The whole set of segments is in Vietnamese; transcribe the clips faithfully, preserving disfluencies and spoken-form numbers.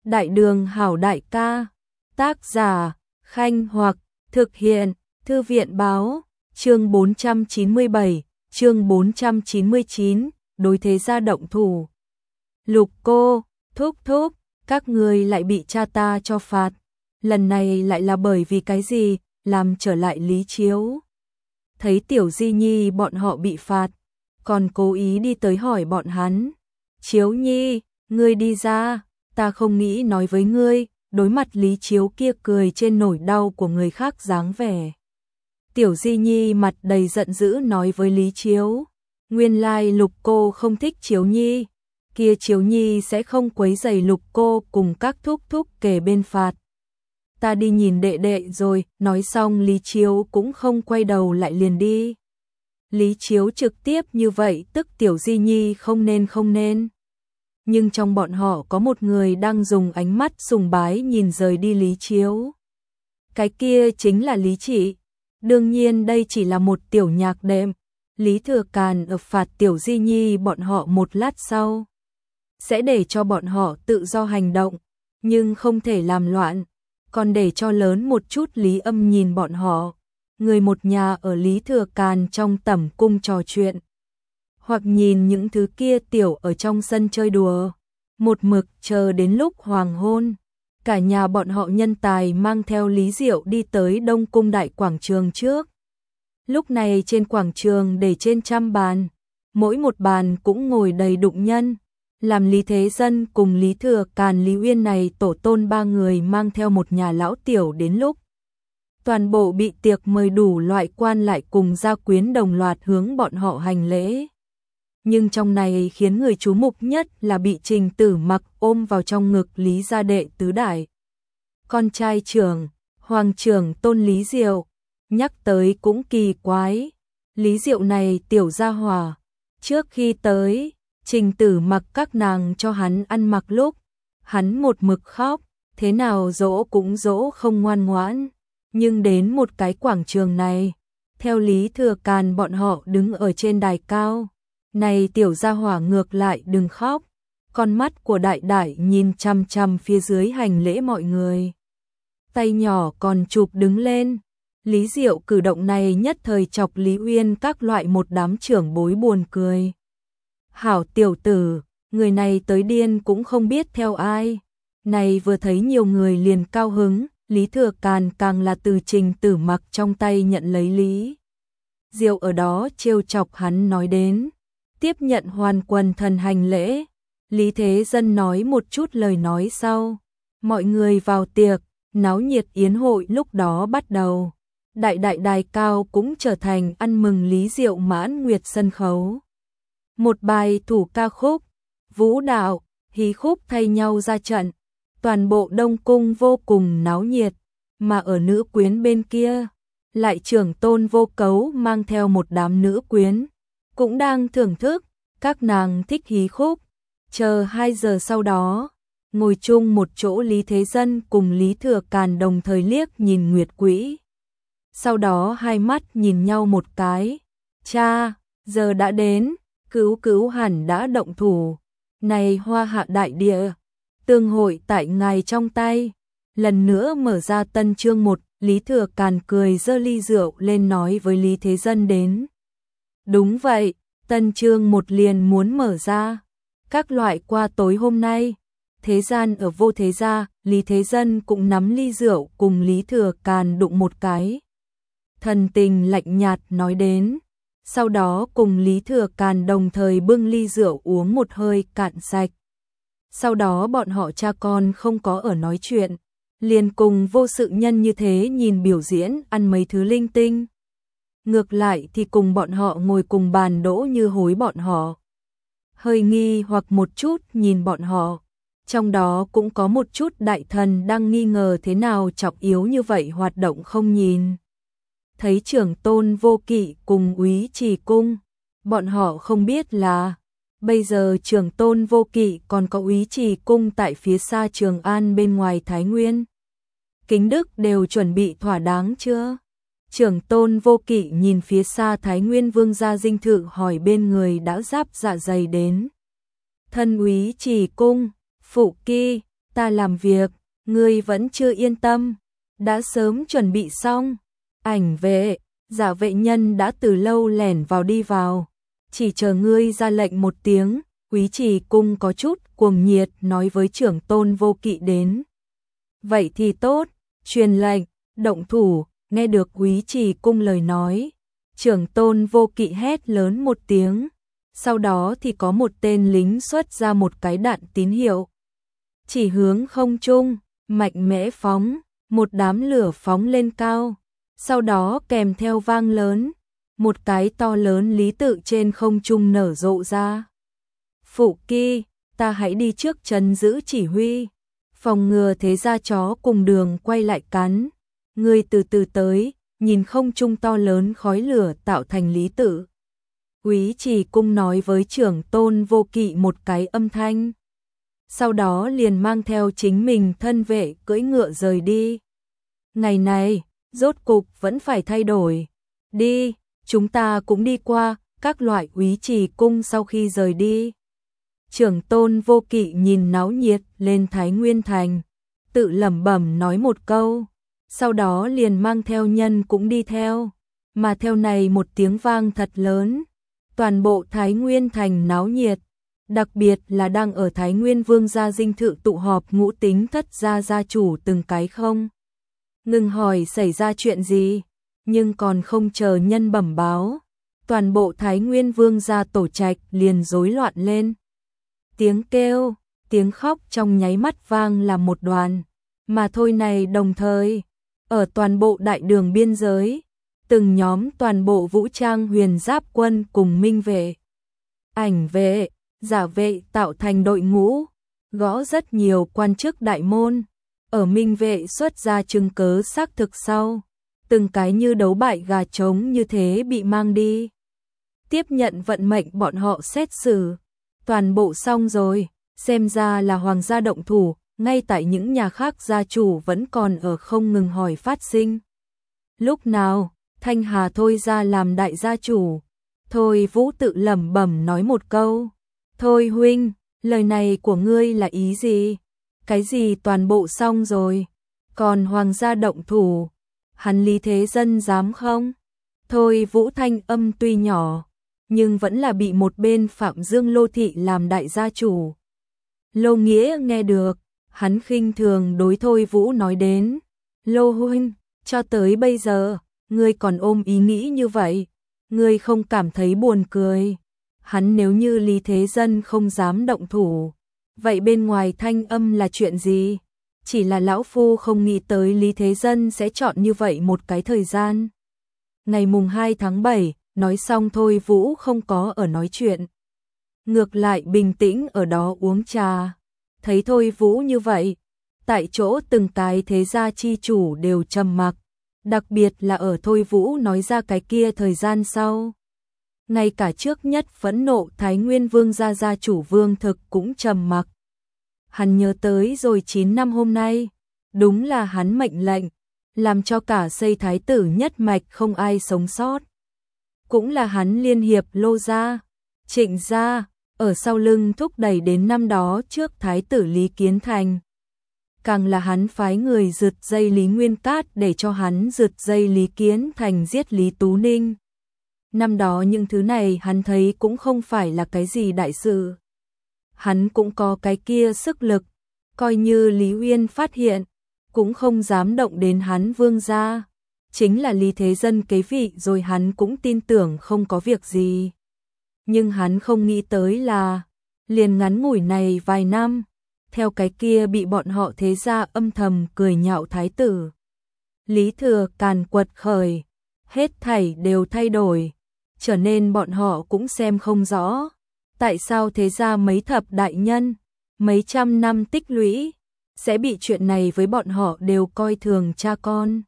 Đại đường hảo đại ca. Tác giả, Khanh Hoặc, thực hiện, Thư viện báo, chương bốn trăm chín mươi bảy, chương bốn trăm chín mươi chín, đối thế gia động thủ. Lục cô, thúc thúc, các người lại bị cha ta cho phạt. Lần này lại là bởi vì cái gì, làm trở lại Lý Chiếu. Thấy Tiểu Di Nhi bọn họ bị phạt, còn cố ý đi tới hỏi bọn hắn. Chiếu Nhi, ngươi đi ra, ta không nghĩ nói với ngươi. Đối mặt Lý Chiếu kia cười trên nỗi đau của người khác dáng vẻ. Tiểu Di Nhi mặt đầy giận dữ nói với Lý Chiếu. Nguyên lai Lục cô không thích Chiếu Nhi. Kia Chiếu Nhi sẽ không quấy rầy Lục cô cùng các thúc thúc kề bên phạt. Ta đi nhìn đệ đệ rồi, nói xong Lý Chiếu cũng không quay đầu lại liền đi. Lý Chiếu trực tiếp như vậy tức Tiểu Di Nhi không nên không nên. Nhưng trong bọn họ có một người đang dùng ánh mắt sùng bái nhìn rời đi Lý Chiếu. Cái kia chính là Lý Trị. Đương nhiên đây chỉ là một tiểu nhạc đệm. Lý Thừa Càn ập phạt Tiểu Di Nhi bọn họ một lát sau. Sẽ để cho bọn họ tự do hành động, nhưng không thể làm loạn. Còn để cho lớn một chút Lý Âm nhìn bọn họ. Người một nhà ở Lý Thừa Càn trong tẩm cung trò chuyện. Hoặc nhìn những thứ kia tiểu ở trong sân chơi đùa. Một mực chờ đến lúc hoàng hôn. Cả nhà bọn họ nhân tài mang theo Lý Diệu đi tới Đông Cung Đại Quảng Trường trước. Lúc này trên quảng trường để trên trăm bàn. Mỗi một bàn cũng ngồi đầy đụng nhân. Làm Lý Thế Dân cùng Lý Thừa Càn Lý Uyên này tổ tôn ba người mang theo một nhà lão tiểu đến lúc. Toàn bộ bị tiệc mời đủ loại quan lại cùng gia quyến đồng loạt hướng bọn họ hành lễ. Nhưng trong này khiến người chú mục nhất là bị Trình Tử Mặc ôm vào trong ngực Lý gia đệ tứ đại. Con trai trưởng, hoàng trưởng Tôn Lý Diệu, nhắc tới cũng kỳ quái. Lý Diệu này tiểu gia hỏa, trước khi tới, Trình Tử Mặc các nàng cho hắn ăn mặc lúc, hắn một mực khóc, thế nào dỗ cũng dỗ không ngoan ngoãn. Nhưng đến một cái quảng trường này, theo Lý Thừa Càn bọn họ đứng ở trên đài cao. Này tiểu gia hỏa ngược lại đừng khóc. Con mắt của đại đại nhìn chăm chăm phía dưới hành lễ mọi người. Tay nhỏ còn chụp đứng lên. Lý Diệu cử động này nhất thời chọc Lý Uyên các loại một đám trưởng bối buồn cười. Hảo tiểu tử, người này tới điên cũng không biết theo ai. Này vừa thấy nhiều người liền cao hứng. Lý Thừa Càn càng là từ Trình Tử Mặc trong tay nhận lấy Lý Diệu ở đó trêu chọc hắn nói đến. Tiếp nhận hoàn quần thần hành lễ. Lý Thế Dân nói một chút lời nói sau. Mọi người vào tiệc, náo nhiệt yến hội lúc đó bắt đầu. Đại đại đài cao cũng trở thành ăn mừng Lý Diệu mãn nguyệt sân khấu. Một bài thủ ca khúc, vũ đạo, hí khúc thay nhau ra trận. Toàn bộ Đông Cung vô cùng náo nhiệt, mà ở nữ quyến bên kia, lại trưởng Tôn Vô Cấu mang theo một đám nữ quyến, cũng đang thưởng thức, các nàng thích hí khúc. Chờ hai giờ sau đó, ngồi chung một chỗ Lý Thế Dân cùng Lý Thừa Càn đồng thời liếc nhìn Nguyệt Quỹ. Sau đó hai mắt nhìn nhau một cái, cha, giờ đã đến, cứu cứu hẳn đã động thủ, này hoa hạ đại địa. Tương hội tại ngài trong tay. Lần nữa mở ra tân chương một, Lý Thừa Càn cười giơ ly rượu lên nói với Lý Thế Dân đến. Đúng vậy, tân chương một liền muốn mở ra. Các loại qua tối hôm nay, thế gian ở vô thế gia, Lý Thế Dân cũng nắm ly rượu cùng Lý Thừa Càn đụng một cái. Thần tình lạnh nhạt nói đến. Sau đó cùng Lý Thừa Càn đồng thời bưng ly rượu uống một hơi cạn sạch. Sau đó bọn họ cha con không có ở nói chuyện, liền cùng vô sự nhân như thế nhìn biểu diễn ăn mấy thứ linh tinh. Ngược lại thì cùng bọn họ ngồi cùng bàn đỗ như hối bọn họ. Hơi nghi hoặc một chút nhìn bọn họ, trong đó cũng có một chút đại thần đang nghi ngờ thế nào trọng yếu như vậy hoạt động không nhìn. Thấy trưởng Tôn Vô Kỵ cùng úy Trì Cung, bọn họ không biết là bây giờ trưởng Tôn Vô Kỵ còn có úy Trì Cung tại phía xa Trường An bên ngoài Thái Nguyên. Kính Đức đều chuẩn bị thỏa đáng chưa? Trưởng Tôn Vô Kỵ nhìn phía xa Thái Nguyên Vương gia dinh thự hỏi bên người đã giáp dạ dày đến. Thân úy Trì Cung, phụ kỳ, ta làm việc, ngươi vẫn chưa yên tâm, đã sớm chuẩn bị xong. Ảnh vệ, Giả Vệ Nhân đã từ lâu lẻn vào đi vào, chỉ chờ ngươi ra lệnh một tiếng. Úy Trì Cung có chút cuồng nhiệt nói với trưởng tôn Vô Kỵ đến. Vậy thì tốt, truyền lệnh, động thủ. Nghe được Úy Trì Cung lời nói, trưởng tôn Vô Kỵ hét lớn một tiếng, sau đó thì có một tên lính xuất ra một cái đạn tín hiệu, chỉ hướng không trung, mạnh mẽ phóng, một đám lửa phóng lên cao, sau đó kèm theo vang lớn, một cái to lớn lý tự trên không trung nở rộ ra. Phụ Kỳ, ta hãy đi trước trấn giữ chỉ huy, phòng ngừa thế gia chó cùng đường quay lại cắn. Ngươi từ từ tới, nhìn không trung to lớn khói lửa tạo thành lý tự. Úy Trì Cung nói với trưởng tôn Vô Kỵ một cái âm thanh. Sau đó liền mang theo chính mình thân vệ cưỡi ngựa rời đi. Ngày này, rốt cục vẫn phải thay đổi. Đi, chúng ta cũng đi qua, các loại. Úy Trì Cung sau khi rời đi. Trưởng tôn Vô Kỵ nhìn náo nhiệt lên Thái Nguyên Thành, tự lẩm bẩm nói một câu. Sau đó liền mang theo nhân cũng đi theo, mà theo này một tiếng vang thật lớn, toàn bộ Thái Nguyên Thành náo nhiệt, đặc biệt là đang ở Thái Nguyên Vương gia dinh thự tụ họp Ngũ Tính Thất gia gia chủ từng cái không ngừng hỏi xảy ra chuyện gì, nhưng còn không chờ nhân bẩm báo, toàn bộ Thái Nguyên Vương gia tổ trạch liền rối loạn lên. Tiếng kêu, tiếng khóc trong nháy mắt vang làm một đoàn, mà thôi này đồng thời ở toàn bộ đại đường biên giới, từng nhóm toàn bộ vũ trang huyền giáp quân cùng minh vệ, ảnh vệ, giả vệ tạo thành đội ngũ, gõ rất nhiều quan chức đại môn, ở minh vệ xuất ra chứng cớ xác thực sau, từng cái như đấu bại gà trống như thế bị mang đi. Tiếp nhận vận mệnh bọn họ xét xử, toàn bộ xong rồi, xem ra là hoàng gia động thủ. Ngay tại những nhà khác gia chủ vẫn còn ở không ngừng hỏi phát sinh. Lúc nào, Thanh Hà thôi ra làm đại gia chủ. Thôi Vũ tự lẩm bẩm nói một câu. Thôi huynh, lời này của ngươi là ý gì? Cái gì toàn bộ xong rồi? Còn hoàng gia động thủ, hắn Lý Thế Dân dám không? Thôi Vũ thanh âm tuy nhỏ, nhưng vẫn là bị một bên Phạm Dương Lô Thị làm đại gia chủ. Lô Nghĩa nghe được, hắn khinh thường đối Thôi Vũ nói đến, Lô huynh, cho tới bây giờ, ngươi còn ôm ý nghĩ như vậy, ngươi không cảm thấy buồn cười. Hắn nếu như Lý Thế Dân không dám động thủ, vậy bên ngoài thanh âm là chuyện gì? Chỉ là lão phu không nghĩ tới Lý Thế Dân sẽ chọn như vậy một cái thời gian. Ngày mùng hai tháng bảy, nói xong Thôi Vũ không có ở nói chuyện. Ngược lại bình tĩnh ở đó uống trà. Thấy Thôi Vũ như vậy, tại chỗ từng cái thế gia chi chủ đều trầm mặc, đặc biệt là ở Thôi Vũ nói ra cái kia thời gian sau. Ngay cả trước nhất phẫn nộ Thái Nguyên Vương gia gia chủ Vương Thực cũng trầm mặc. Hắn nhớ tới rồi chín năm hôm nay, đúng là hắn mệnh lệnh, làm cho cả xây thái tử nhất mạch không ai sống sót. Cũng là hắn liên hiệp Lô gia, Trịnh gia, ở sau lưng thúc đẩy đến năm đó trước thái tử Lý Kiến Thành. Càng là hắn phái người rượt dây Lý Nguyên Cát để cho hắn rượt dây Lý Kiến Thành giết Lý Tú Ninh. Năm đó những thứ này hắn thấy cũng không phải là cái gì đại sự. Hắn cũng có cái kia sức lực, coi như Lý Uyên phát hiện, cũng không dám động đến hắn Vương gia. Chính là Lý Thế Dân kế vị rồi hắn cũng tin tưởng không có việc gì. Nhưng hắn không nghĩ tới là, liền ngắn ngủi này vài năm, theo cái kia bị bọn họ thế gia âm thầm cười nhạo thái tử. Lý Thừa càn quật khởi, hết thảy đều thay đổi, trở nên bọn họ cũng xem không rõ. Tại sao thế gia mấy thập đại nhân, mấy trăm năm tích lũy, sẽ bị chuyện này với bọn họ đều coi thường cha con.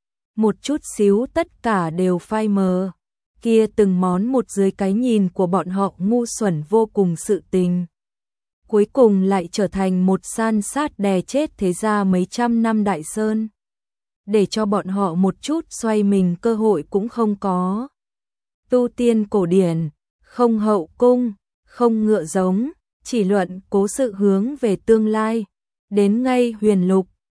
Một chút xíu tất cả đều phai mờ, kia từng món một dưới cái nhìn của bọn họ ngu xuẩn vô cùng sự tình. Cuối cùng lại trở thành một san sát đè chết thế gia mấy trăm năm đại sơn. Để cho bọn họ một chút xoay mình cơ hội cũng không có. Tu tiên cổ điển, không hậu cung, không ngựa giống, chỉ luận cố sự hướng về tương lai. đến ngay huyền lục,